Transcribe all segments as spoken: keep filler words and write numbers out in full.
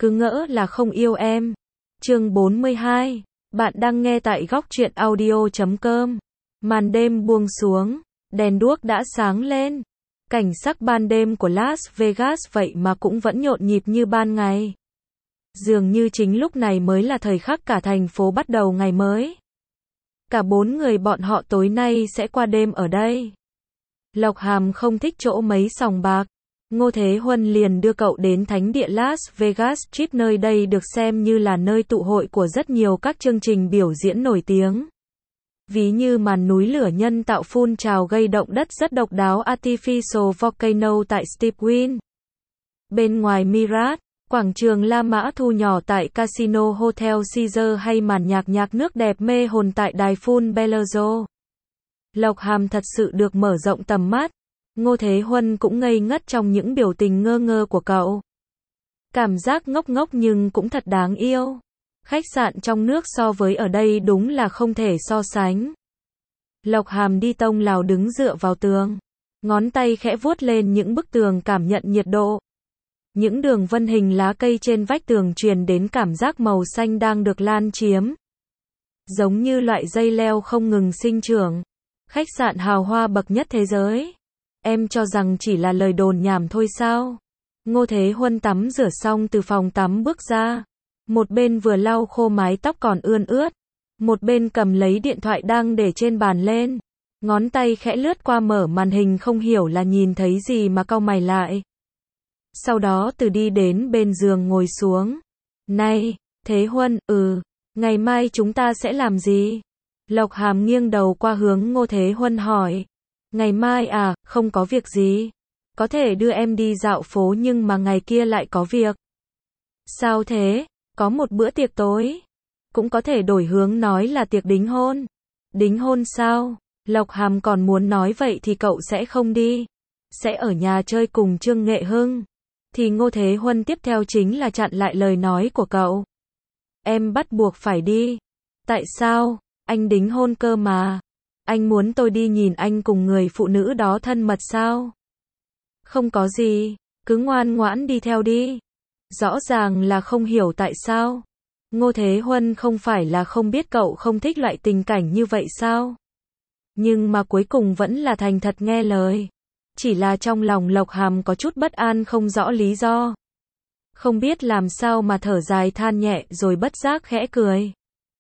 cứ ngỡ là không yêu em. Chương bốn mươi hai. Bạn đang nghe tại góc truyện audio chấm com. Màn đêm buông xuống, đèn đuốc đã sáng lên. Cảnh sắc ban đêm của Las Vegas vậy mà cũng vẫn nhộn nhịp như ban ngày. Dường như chính lúc này mới là thời khắc cả thành phố bắt đầu ngày mới. Cả bốn người bọn họ tối nay sẽ qua đêm ở đây. Lộc Hàm không thích chỗ mấy sòng bạc. Ngô Thế Huân liền đưa cậu đến thánh địa Las Vegas Strip, nơi đây được xem như là nơi tụ hội của rất nhiều các chương trình biểu diễn nổi tiếng. Ví như màn núi lửa nhân tạo phun trào gây động đất rất độc đáo Artificial Volcano tại Stepwin. Bên ngoài Mirat, quảng trường La Mã thu nhỏ tại Casino Hotel Caesar hay màn nhạc nhạc nước đẹp mê hồn tại đài phun Bellagio. Lộc Hàm thật sự được mở rộng tầm mắt. Ngô Thế Huân cũng ngây ngất trong những biểu tình ngơ ngơ của cậu. Cảm giác ngốc ngốc nhưng cũng thật đáng yêu. Khách sạn trong nước so với ở đây đúng là không thể so sánh. Lộc Hàm đi tông lào đứng dựa vào tường. Ngón tay khẽ vuốt lên những bức tường cảm nhận nhiệt độ. Những đường vân hình lá cây trên vách tường truyền đến cảm giác màu xanh đang được lan chiếm. Giống như loại dây leo không ngừng sinh trưởng. Khách sạn hào hoa bậc nhất thế giới. Em cho rằng chỉ là lời đồn nhảm thôi sao? Ngô Thế Huân tắm rửa xong từ phòng tắm bước ra. Một bên vừa lau khô mái tóc còn ươn ướt. Một bên cầm lấy điện thoại đang để trên bàn lên. Ngón tay khẽ lướt qua mở màn hình, không hiểu là nhìn thấy gì mà cau mày lại. Sau đó từ đi đến bên giường ngồi xuống. Này, Thế Huân, ừ, ngày mai chúng ta sẽ làm gì? Lộc Hàm nghiêng đầu qua hướng Ngô Thế Huân hỏi. Ngày mai à, không có việc gì. Có thể đưa em đi dạo phố nhưng mà ngày kia lại có việc. Sao thế? Có một bữa tiệc tối. Cũng có thể đổi hướng nói là tiệc đính hôn. Đính hôn sao? Lộc Hàm còn muốn nói vậy thì cậu sẽ không đi. Sẽ ở nhà chơi cùng Trương Nghệ Hưng. Thì Ngô Thế Huân tiếp theo chính là chặn lại lời nói của cậu. Em bắt buộc phải đi. Tại sao? Anh đính hôn cơ mà. Anh muốn tôi đi nhìn anh cùng người phụ nữ đó thân mật sao? Không có gì, cứ ngoan ngoãn đi theo đi. Rõ ràng là không hiểu tại sao. Ngô Thế Huân không phải là không biết cậu không thích loại tình cảnh như vậy sao? Nhưng mà cuối cùng vẫn là thành thật nghe lời. Chỉ là trong lòng Lộc Hàm có chút bất an không rõ lý do. Không biết làm sao mà thở dài than nhẹ rồi bất giác khẽ cười.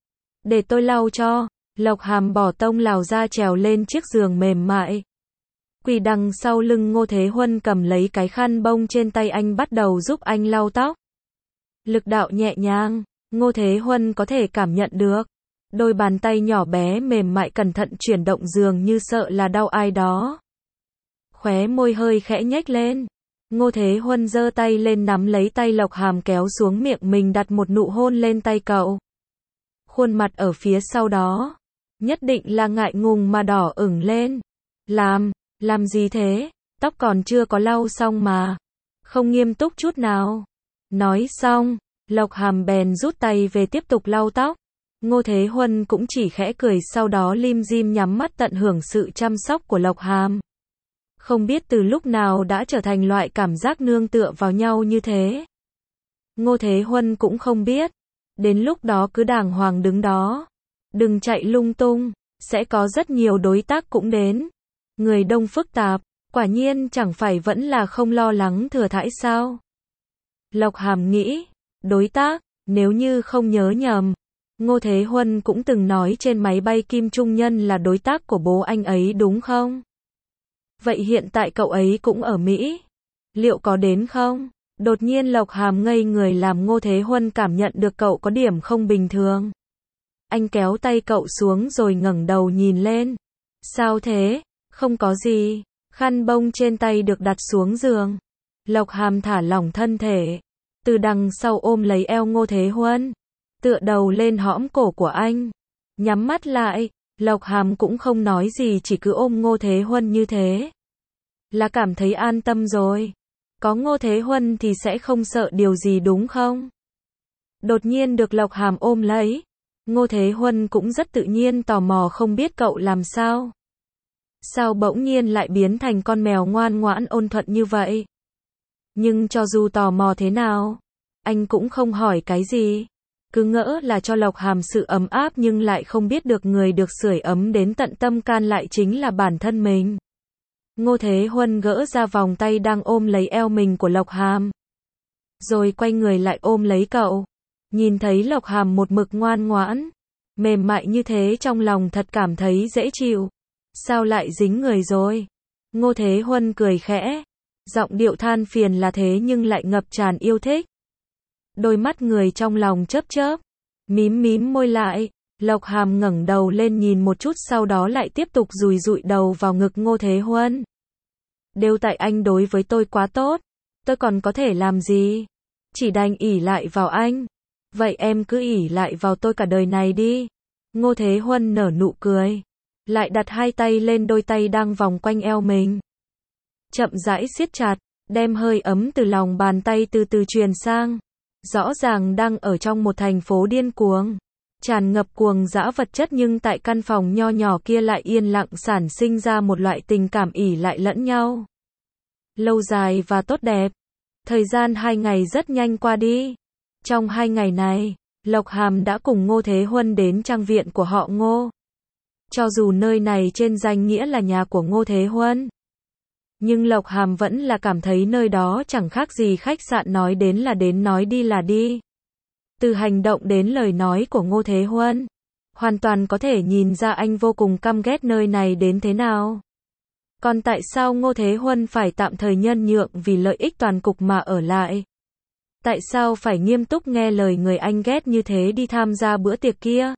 Để tôi lau cho. Lộc Hàm bỏ tông lào ra trèo lên chiếc giường mềm mại. Quỳ đằng sau lưng Ngô Thế Huân cầm lấy cái khăn bông trên tay anh bắt đầu giúp anh lau tóc. Lực đạo nhẹ nhàng, Ngô Thế Huân có thể cảm nhận được. Đôi bàn tay nhỏ bé mềm mại cẩn thận chuyển động dường như sợ là đau ai đó. Khóe môi hơi khẽ nhếch lên. Ngô Thế Huân giơ tay lên nắm lấy tay Lộc Hàm kéo xuống miệng mình, đặt một nụ hôn lên tay cậu. Khuôn mặt ở phía sau đó. Nhất định là ngại ngùng mà đỏ ửng lên. Làm, làm gì thế? Tóc còn chưa có lau xong mà. Không nghiêm túc chút nào. Nói xong, Lộc Hàm bèn rút tay về tiếp tục lau tóc. Ngô Thế Huân cũng chỉ khẽ cười, sau đó lim dim nhắm mắt tận hưởng sự chăm sóc của Lộc Hàm. Không biết từ lúc nào đã trở thành loại cảm giác nương tựa vào nhau như thế. Ngô Thế Huân cũng không biết. Đến lúc đó cứ đàng hoàng đứng đó. Đừng chạy lung tung, sẽ có rất nhiều đối tác cũng đến. Người đông phức tạp, quả nhiên chẳng phải vẫn là không lo lắng thừa thãi sao? Lộc Hàm nghĩ, đối tác, nếu như không nhớ nhầm, Ngô Thế Huân cũng từng nói trên máy bay Kim Trung Nhân là đối tác của bố anh ấy đúng không? Vậy hiện tại cậu ấy cũng ở Mỹ. Liệu có đến không? Đột nhiên Lộc Hàm ngây người làm Ngô Thế Huân cảm nhận được cậu có điểm không bình thường. Anh kéo tay cậu xuống rồi ngẩng đầu nhìn lên. Sao thế? Không có gì. Khăn bông trên tay được đặt xuống giường. Lộc Hàm thả lỏng thân thể. Từ đằng sau ôm lấy eo Ngô Thế Huân. Tựa đầu lên hõm cổ của anh. Nhắm mắt lại. Lộc Hàm cũng không nói gì, chỉ cứ ôm Ngô Thế Huân như thế. Là cảm thấy an tâm rồi. Có Ngô Thế Huân thì sẽ không sợ điều gì đúng không? Đột nhiên được Lộc Hàm ôm lấy. Ngô Thế Huân cũng rất tự nhiên tò mò không biết cậu làm sao. Sao bỗng nhiên lại biến thành con mèo ngoan ngoãn ôn thuận như vậy? Nhưng cho dù tò mò thế nào, anh cũng không hỏi cái gì. Cứ ngỡ là cho Lộc Hàm sự ấm áp nhưng lại không biết được người được sưởi ấm đến tận tâm can lại chính là bản thân mình. Ngô Thế Huân gỡ ra vòng tay đang ôm lấy eo mình của Lộc Hàm. Rồi quay người lại ôm lấy cậu. Nhìn thấy Lộc Hàm một mực ngoan ngoãn, mềm mại như thế trong lòng thật cảm thấy dễ chịu. Sao lại dính người rồi? Ngô Thế Huân cười khẽ. Giọng điệu than phiền là thế nhưng lại ngập tràn yêu thích. Đôi mắt người trong lòng chớp chớp, mím mím môi lại. Lộc Hàm ngẩng đầu lên nhìn một chút sau đó lại tiếp tục dùi dụi đầu vào ngực Ngô Thế Huân. Đều tại anh đối với tôi quá tốt, tôi còn có thể làm gì? Chỉ đành ỷ lại vào anh. Vậy em cứ ỷ lại vào tôi cả đời này đi. Ngô Thế Huân nở nụ cười, lại đặt hai tay lên đôi tay đang vòng quanh eo mình. Chậm rãi siết chặt, đem hơi ấm từ lòng bàn tay từ từ truyền sang. Rõ ràng đang ở trong một thành phố điên cuồng, tràn ngập cuồng dã vật chất nhưng tại căn phòng nho nhỏ kia lại yên lặng sản sinh ra một loại tình cảm ỷ lại lẫn nhau. Lâu dài và tốt đẹp. Thời gian hai ngày rất nhanh qua đi. Trong hai ngày này, Lộc Hàm đã cùng Ngô Thế Huân đến trang viện của họ Ngô. Cho dù nơi này trên danh nghĩa là nhà của Ngô Thế Huân, nhưng Lộc Hàm vẫn là cảm thấy nơi đó chẳng khác gì khách sạn, nói đến là đến, nói đi là đi. Từ hành động đến lời nói của Ngô Thế Huân, hoàn toàn có thể nhìn ra anh vô cùng căm ghét nơi này đến thế nào. Còn tại sao Ngô Thế Huân phải tạm thời nhân nhượng vì lợi ích toàn cục mà ở lại? Tại sao phải nghiêm túc nghe lời người anh ghét như thế đi tham gia bữa tiệc kia?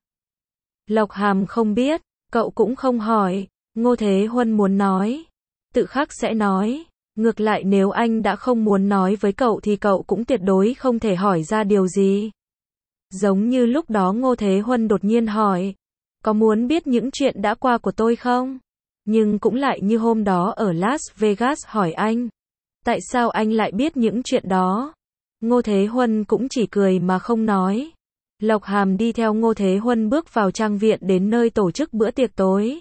Lộc Hàm không biết, cậu cũng không hỏi. Ngô Thế Huân muốn nói, tự khắc sẽ nói. Ngược lại nếu anh đã không muốn nói với cậu thì cậu cũng tuyệt đối không thể hỏi ra điều gì. Giống như lúc đó Ngô Thế Huân đột nhiên hỏi, có muốn biết những chuyện đã qua của tôi không? Nhưng cũng lại như hôm đó ở Las Vegas hỏi anh, tại sao anh lại biết những chuyện đó? Ngô Thế Huân cũng chỉ cười mà không nói. Lộc Hàm đi theo Ngô Thế Huân bước vào trang viện đến nơi tổ chức bữa tiệc tối.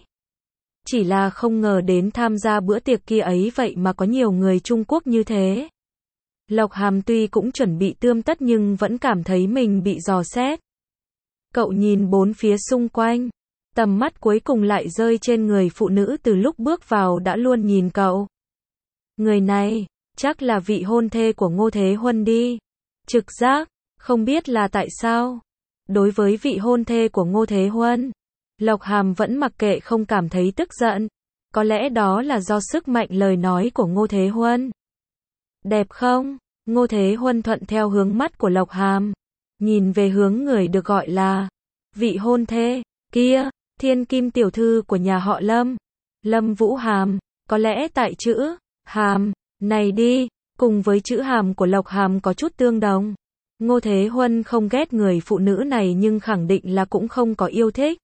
Chỉ là không ngờ đến tham gia bữa tiệc kia ấy vậy mà có nhiều người Trung Quốc như thế. Lộc Hàm tuy cũng chuẩn bị tươm tất nhưng vẫn cảm thấy mình bị dò xét. Cậu nhìn bốn phía xung quanh, tầm mắt cuối cùng lại rơi trên người phụ nữ từ lúc bước vào đã luôn nhìn cậu. Người này, chắc là vị hôn thê của Ngô Thế Huân đi. Trực giác, không biết là tại sao. Đối với vị hôn thê của Ngô Thế Huân, Lộc Hàm vẫn mặc kệ, không cảm thấy tức giận. Có lẽ đó là do sức mạnh lời nói của Ngô Thế Huân. Đẹp không? Ngô Thế Huân thuận theo hướng mắt của Lộc Hàm, nhìn về hướng người được gọi là vị hôn thê kia, thiên kim tiểu thư của nhà họ Lâm, Lâm Vũ Hàm. Có lẽ tại chữ Hàm này đi, cùng với chữ Hàm của Lộc Hàm có chút tương đồng. Ngô Thế Huân không ghét người phụ nữ này nhưng khẳng định là cũng không có yêu thích.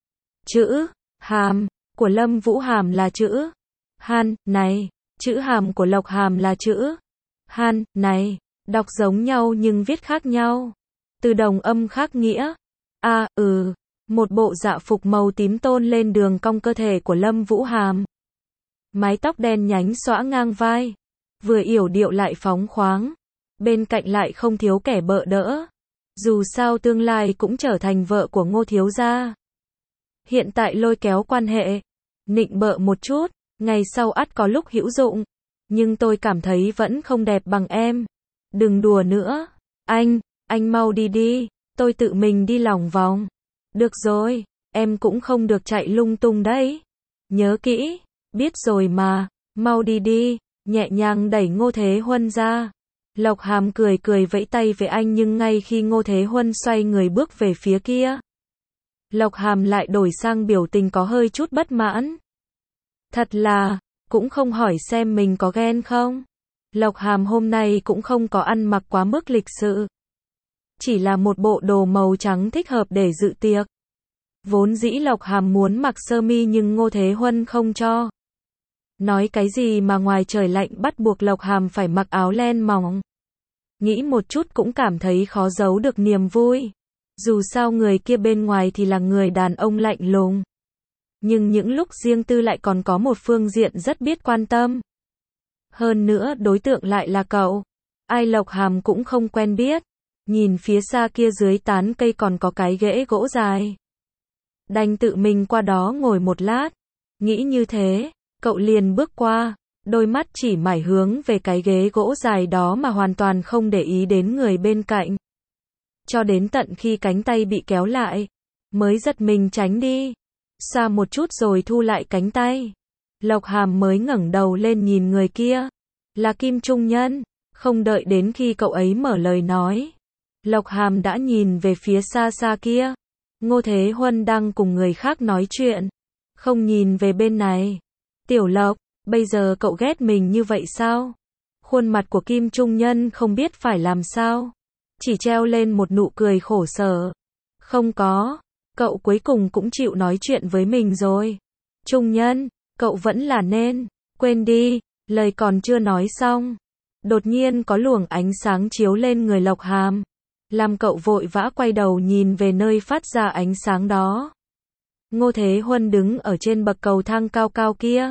Chữ Hàm của Lâm Vũ Hàm là chữ Han này, chữ Hàm của Lộc Hàm là chữ Han này, đọc giống nhau nhưng viết khác nhau. Từ đồng âm khác nghĩa. A, à, ừ, một bộ dạ phục màu tím tôn lên đường cong cơ thể của Lâm Vũ Hàm. Mái tóc đen nhánh xõa ngang vai, vừa yểu điệu lại phóng khoáng, bên cạnh lại không thiếu kẻ bợ đỡ. Dù sao tương lai cũng trở thành vợ của Ngô thiếu gia. Hiện tại lôi kéo quan hệ, nịnh bợ một chút, ngày sau ắt có lúc hữu dụng. Nhưng tôi cảm thấy vẫn không đẹp bằng em. Đừng đùa nữa. Anh, anh mau đi đi, tôi tự mình đi lòng vòng. Được rồi, em cũng không được chạy lung tung đấy. Nhớ kỹ, biết rồi mà, mau đi đi, nhẹ nhàng đẩy Ngô Thế Huân ra. Lộc Hàm cười cười vẫy tay với anh nhưng ngay khi Ngô Thế Huân xoay người bước về phía kia, Lộc Hàm lại đổi sang biểu tình có hơi chút bất mãn. Thật là, cũng không hỏi xem mình có ghen không. Lộc Hàm hôm nay cũng không có ăn mặc quá mức lịch sự. Chỉ là một bộ đồ màu trắng thích hợp để dự tiệc. Vốn dĩ Lộc Hàm muốn mặc sơ mi nhưng Ngô Thế Huân không cho. Nói cái gì mà ngoài trời lạnh bắt buộc Lộc Hàm phải mặc áo len mỏng. Nghĩ một chút cũng cảm thấy khó giấu được niềm vui. Dù sao người kia bên ngoài thì là người đàn ông lạnh lùng. Nhưng những lúc riêng tư lại còn có một phương diện rất biết quan tâm. Hơn nữa đối tượng lại là cậu. Ai Lộc Hàm cũng không quen biết. Nhìn phía xa kia dưới tán cây còn có cái ghế gỗ dài. Đành tự mình qua đó ngồi một lát. Nghĩ như thế, cậu liền bước qua, đôi mắt chỉ mải hướng về cái ghế gỗ dài đó mà hoàn toàn không để ý đến người bên cạnh. Cho đến tận khi cánh tay bị kéo lại, mới giật mình tránh đi. Xa một chút rồi thu lại cánh tay. Lộc Hàm mới ngẩng đầu lên nhìn người kia. Là Kim Trung Nhân. Không đợi đến khi cậu ấy mở lời nói, Lộc Hàm đã nhìn về phía xa xa kia. Ngô Thế Huân đang cùng người khác nói chuyện. Không nhìn về bên này. Tiểu Lộc, bây giờ cậu ghét mình như vậy sao? Khuôn mặt của Kim Trung Nhân không biết phải làm sao. Chỉ treo lên một nụ cười khổ sở. Không có. Cậu cuối cùng cũng chịu nói chuyện với mình rồi. Trung Nhân, cậu vẫn là nên. Quên đi. Lời còn chưa nói xong. Đột nhiên có luồng ánh sáng chiếu lên người Lộc Hàm. Làm cậu vội vã quay đầu nhìn về nơi phát ra ánh sáng đó. Ngô Thế Huân đứng ở trên bậc cầu thang cao cao kia.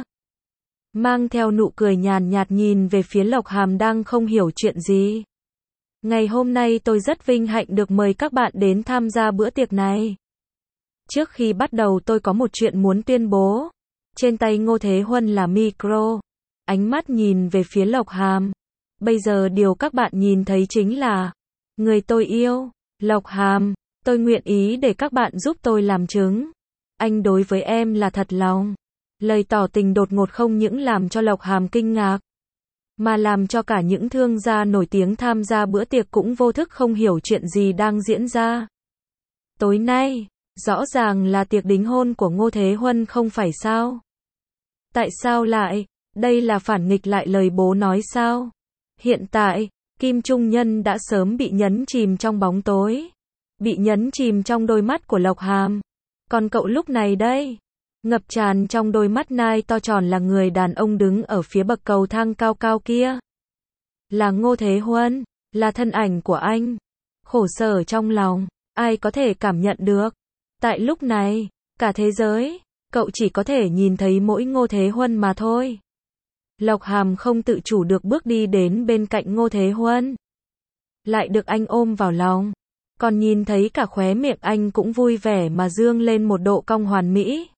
Mang theo nụ cười nhàn nhạt nhìn về phía Lộc Hàm đang không hiểu chuyện gì. Ngày hôm nay tôi rất vinh hạnh được mời các bạn đến tham gia bữa tiệc này. Trước khi bắt đầu tôi có một chuyện muốn tuyên bố. Trên tay Ngô Thế Huân là micro. Ánh mắt nhìn về phía Lộc Hàm. Bây giờ điều các bạn nhìn thấy chính là người tôi yêu, Lộc Hàm. Tôi nguyện ý để các bạn giúp tôi làm chứng. Anh đối với em là thật lòng. Lời tỏ tình đột ngột không những làm cho Lộc Hàm kinh ngạc, mà làm cho cả những thương gia nổi tiếng tham gia bữa tiệc cũng vô thức không hiểu chuyện gì đang diễn ra. Tối nay, rõ ràng là tiệc đính hôn của Ngô Thế Huân không phải sao? Tại sao lại? Đây là phản nghịch lại lời bố nói sao? Hiện tại, Kim Trung Nhân đã sớm bị nhấn chìm trong bóng tối. Bị nhấn chìm trong đôi mắt của Lộc Hàm. Còn cậu lúc này đây, ngập tràn trong đôi mắt nai to tròn là người đàn ông đứng ở phía bậc cầu thang cao cao kia. Là Ngô Thế Huân, là thân ảnh của anh. Khổ sở trong lòng, ai có thể cảm nhận được. Tại lúc này, cả thế giới, cậu chỉ có thể nhìn thấy mỗi Ngô Thế Huân mà thôi. Lộc Hàm không tự chủ được bước đi đến bên cạnh Ngô Thế Huân. Lại được anh ôm vào lòng. Còn nhìn thấy cả khóe miệng anh cũng vui vẻ mà dương lên một độ cong hoàn mỹ.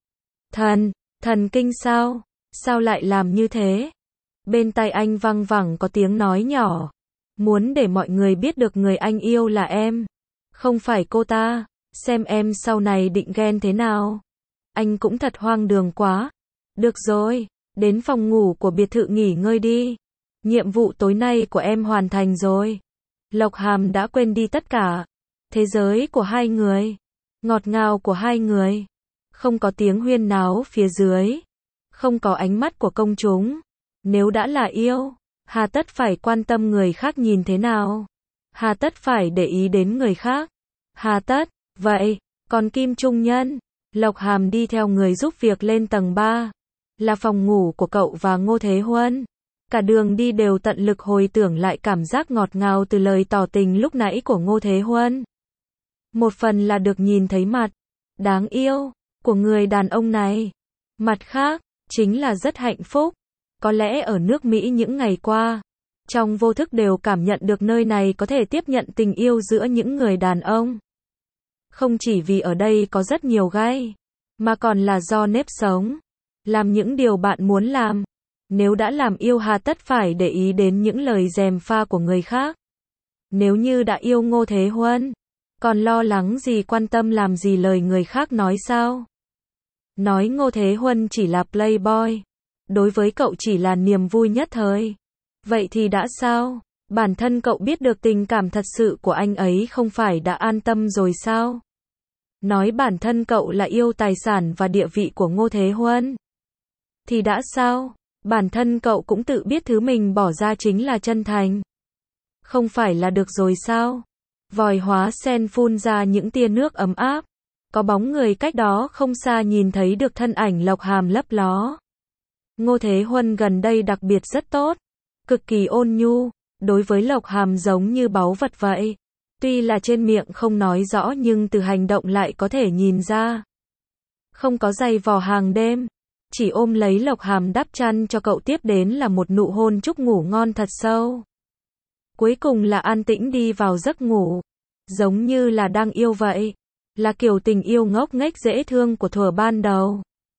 Thần, thần kinh sao? Sao lại làm như thế? Bên tai anh văng vẳng có tiếng nói nhỏ. Muốn để mọi người biết được người anh yêu là em. Không phải cô ta. Xem em sau này định ghen thế nào. Anh cũng thật hoang đường quá. Được rồi, đến phòng ngủ của biệt thự nghỉ ngơi đi. Nhiệm vụ tối nay của em hoàn thành rồi. Lộc Hàm đã quên đi tất cả. Thế giới của hai người. Ngọt ngào của hai người. Không có tiếng huyên náo phía dưới. Không có ánh mắt của công chúng. Nếu đã là yêu, hà tất phải quan tâm người khác nhìn thế nào? Hà tất phải để ý đến người khác? Hà tất, vậy, còn Kim Trung Nhân? Lộc Hàm đi theo người giúp việc lên tầng ba. Là phòng ngủ của cậu và Ngô Thế Huân. Cả đường đi đều tận lực hồi tưởng lại cảm giác ngọt ngào từ lời tỏ tình lúc nãy của Ngô Thế Huân. Một phần là được nhìn thấy mặt đáng yêu của người đàn ông này. Mặt khác, chính là rất hạnh phúc. Có lẽ ở nước Mỹ những ngày qua, trong vô thức đều cảm nhận được nơi này có thể tiếp nhận tình yêu giữa những người đàn ông. Không chỉ vì ở đây có rất nhiều gay, mà còn là do nếp sống. Làm những điều bạn muốn làm. Nếu đã làm yêu hà tất phải để ý đến những lời gièm pha của người khác. Nếu như đã yêu Ngô Thế Huân, còn lo lắng gì quan tâm làm gì lời người khác nói sao? Nói Ngô Thế Huân chỉ là playboy. Đối với cậu chỉ là niềm vui nhất thời. Vậy thì đã sao? Bản thân cậu biết được tình cảm thật sự của anh ấy không phải đã an tâm rồi sao? Nói bản thân cậu là yêu tài sản và địa vị của Ngô Thế Huân. Thì đã sao? Bản thân cậu cũng tự biết thứ mình bỏ ra chính là chân thành. Không phải là được rồi sao? Vòi hóa sen phun ra những tia nước ấm áp. Có bóng người cách đó không xa nhìn thấy được thân ảnh Lộc Hàm lấp ló. Ngô Thế Huân gần đây đặc biệt rất tốt. Cực kỳ ôn nhu. Đối với Lộc Hàm giống như báu vật vậy. Tuy là trên miệng không nói rõ nhưng từ hành động lại có thể nhìn ra. Không có giày vò hàng đêm. Chỉ ôm lấy Lộc Hàm đắp chăn cho cậu tiếp đến là một nụ hôn chúc ngủ ngon thật sâu. Cuối cùng là an tĩnh đi vào giấc ngủ. Giống như là đang yêu vậy. Là kiểu tình yêu ngốc nghếch dễ thương của thuở ban đầu.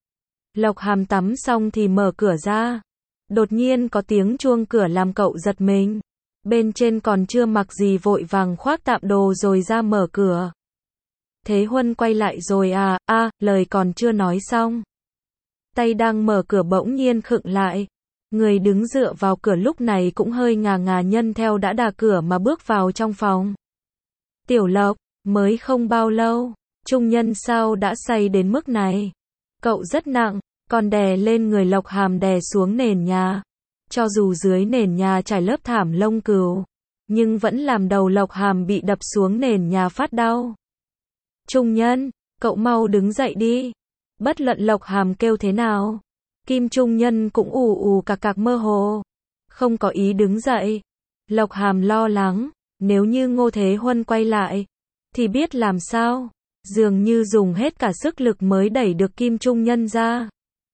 Lộc Hàm tắm xong thì mở cửa ra. Đột nhiên có tiếng chuông cửa làm cậu giật mình. Bên trên còn chưa mặc gì vội vàng khoác tạm đồ rồi ra mở cửa. Thế Huân quay lại rồi à, a, lời còn chưa nói xong. Tay đang mở cửa bỗng nhiên khựng lại. Người đứng dựa vào cửa lúc này cũng hơi ngà ngà nhân theo đã đà cửa mà bước vào trong phòng. Tiểu Lộc, mới không bao lâu, trung nhân sao đã say đến mức này. Cậu rất nặng, còn đè lên người Lộc Hàm đè xuống nền nhà. Cho dù dưới nền nhà trải lớp thảm lông cừu, nhưng vẫn làm đầu Lộc Hàm bị đập xuống nền nhà phát đau. Trung nhân, cậu mau đứng dậy đi. Bất luận Lộc Hàm kêu thế nào, Kim Trung Nhân cũng ù ù cạc cạc mơ hồ, không có ý đứng dậy. Lộc Hàm lo lắng, nếu như Ngô Thế Huân quay lại, thì biết làm sao, dường như dùng hết cả sức lực mới đẩy được Kim Trung Nhân ra.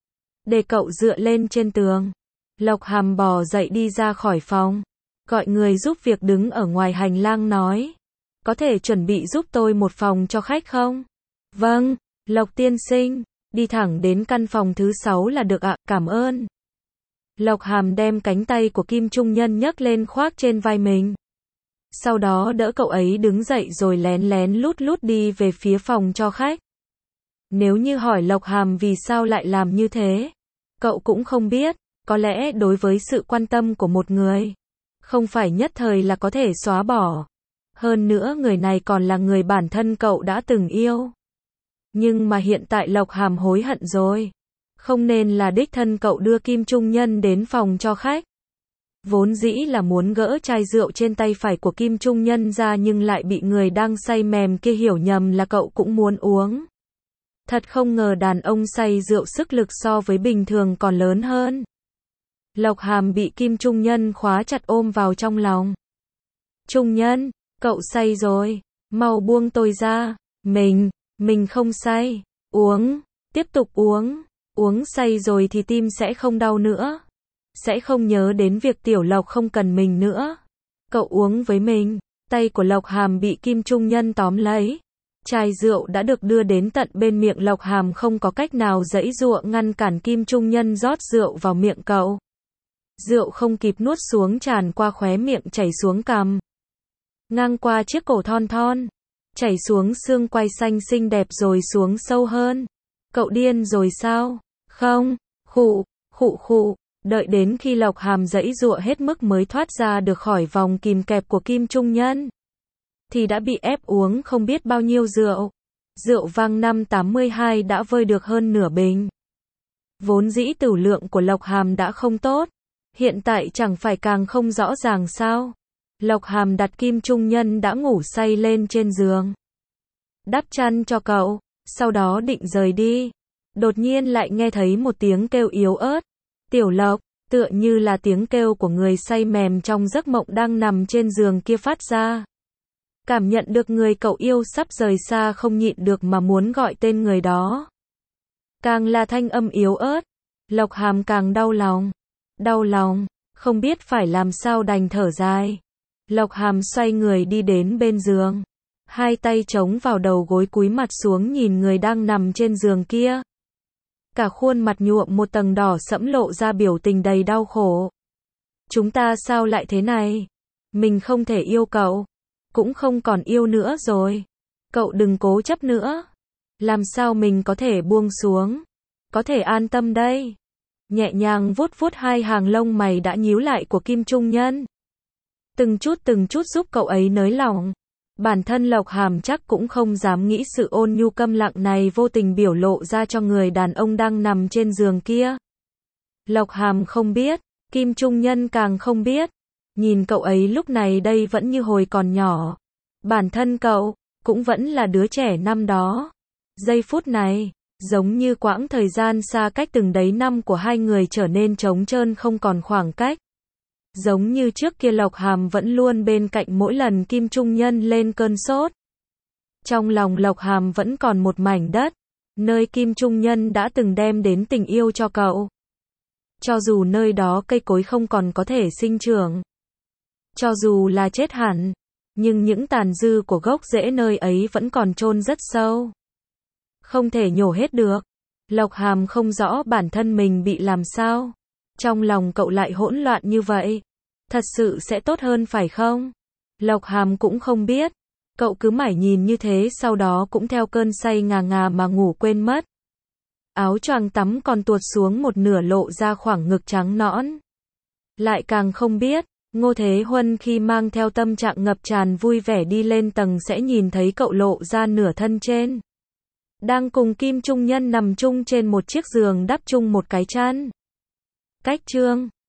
Để cậu dựa lên trên tường. Lộc Hàm bò dậy đi ra khỏi phòng, gọi người giúp việc đứng ở ngoài hành lang nói, có thể chuẩn bị giúp tôi một phòng cho khách không? Vâng, Lộc tiên sinh, đi thẳng đến căn phòng thứ sáu là được ạ, cảm ơn. Lộc Hàm đem cánh tay của Kim Trung Nhân nhấc lên khoác trên vai mình. Sau đó đỡ cậu ấy đứng dậy rồi lén lén lút lút đi về phía phòng cho khách. Nếu như hỏi Lộc Hàm vì sao lại làm như thế, cậu cũng không biết, có lẽ đối với sự quan tâm của một người, không phải nhất thời là có thể xóa bỏ. Hơn nữa người này còn là người bản thân cậu đã từng yêu. Nhưng mà hiện tại Lộc Hàm hối hận rồi. Không nên là đích thân cậu đưa Kim Trung Nhân đến phòng cho khách. Vốn dĩ là muốn gỡ chai rượu trên tay phải của Kim Trung Nhân ra nhưng lại bị người đang say mềm kia hiểu nhầm là cậu cũng muốn uống. Thật không ngờ đàn ông say rượu sức lực so với bình thường còn lớn hơn. Lộc Hàm bị Kim Trung Nhân khóa chặt ôm vào trong lòng. Trung Nhân, cậu say rồi, mau buông tôi ra. Mình, mình không say, uống, tiếp tục uống, uống say rồi thì tim sẽ không đau nữa. Sẽ không nhớ đến việc Tiểu Lộc không cần mình nữa. Cậu uống với mình. Tay của Lộc Hàm bị Kim Trung Nhân tóm lấy. Chai rượu đã được đưa đến tận bên miệng Lộc Hàm không có cách nào giãy giụa ngăn cản Kim Trung Nhân rót rượu vào miệng cậu. Rượu không kịp nuốt xuống tràn qua khóe miệng chảy xuống cằm. Ngang qua chiếc cổ thon thon. Chảy xuống xương quai xanh xinh đẹp rồi xuống sâu hơn. Cậu điên rồi sao? Không, khụ, khụ khụ. Đợi đến khi Lộc Hàm giãy giụa hết mức mới thoát ra được khỏi vòng kìm kẹp của Kim Trung Nhân, thì đã bị ép uống không biết bao nhiêu rượu. Rượu vang năm tám mươi hai đã vơi được hơn nửa bình. Vốn dĩ tửu lượng của Lộc Hàm đã không tốt, hiện tại chẳng phải càng không rõ ràng sao. Lộc Hàm đặt Kim Trung Nhân đã ngủ say lên trên giường, đắp chăn cho cậu, sau đó định rời đi. Đột nhiên lại nghe thấy một tiếng kêu yếu ớt. Tiểu Lộc, tựa như là tiếng kêu của người say mềm trong giấc mộng đang nằm trên giường kia phát ra. Cảm nhận được người cậu yêu sắp rời xa không nhịn được mà muốn gọi tên người đó. Càng là thanh âm yếu ớt, Lộc Hàm càng đau lòng. Đau lòng, không biết phải làm sao đành thở dài. Lộc Hàm xoay người đi đến bên giường. Hai tay chống vào đầu gối cúi mặt xuống nhìn người đang nằm trên giường kia. Cả khuôn mặt nhuộm một tầng đỏ sẫm lộ ra biểu tình đầy đau khổ. Chúng ta sao lại thế này? Mình không thể yêu cậu. Cũng không còn yêu nữa rồi. Cậu đừng cố chấp nữa. Làm sao mình có thể buông xuống? Có thể an tâm đây. Nhẹ nhàng vuốt vuốt hai hàng lông mày đã nhíu lại của Kim Trung Nhân. Từng chút từng chút giúp cậu ấy nới lỏng. Bản thân Lộc Hàm chắc cũng không dám nghĩ sự ôn nhu câm lặng này vô tình biểu lộ ra cho người đàn ông đang nằm trên giường kia. Lộc Hàm không biết, Kim Trung Nhân càng không biết. Nhìn cậu ấy lúc này đây vẫn như hồi còn nhỏ. Bản thân cậu, cũng vẫn là đứa trẻ năm đó. Giây phút này, giống như quãng thời gian xa cách từng đấy năm của hai người trở nên trống trơn không còn khoảng cách. Giống như trước kia Lộc Hàm vẫn luôn bên cạnh mỗi lần Kim Trung Nhân lên cơn sốt. Trong lòng Lộc Hàm vẫn còn một mảnh đất, nơi Kim Trung Nhân đã từng đem đến tình yêu cho cậu. Cho dù nơi đó cây cối không còn có thể sinh trưởng, Cho dù là chết hẳn, nhưng những tàn dư của gốc rễ nơi ấy vẫn còn chôn rất sâu. Không thể nhổ hết được. Lộc Hàm không rõ bản thân mình bị làm sao. Trong lòng cậu lại hỗn loạn như vậy. Thật sự sẽ tốt hơn phải không? Lộc Hàm cũng không biết. Cậu cứ mải nhìn như thế, sau đó cũng theo cơn say ngà ngà mà ngủ quên mất. Áo choàng tắm còn tuột xuống một nửa, lộ ra khoảng ngực trắng nõn. Lại càng không biết, Ngô Thế Huân khi mang theo tâm trạng ngập tràn vui vẻ đi lên tầng sẽ nhìn thấy cậu lộ ra nửa thân trên. Đang cùng Kim Trung Nhân nằm chung trên một chiếc giường đắp chung một cái chăn. Cách chương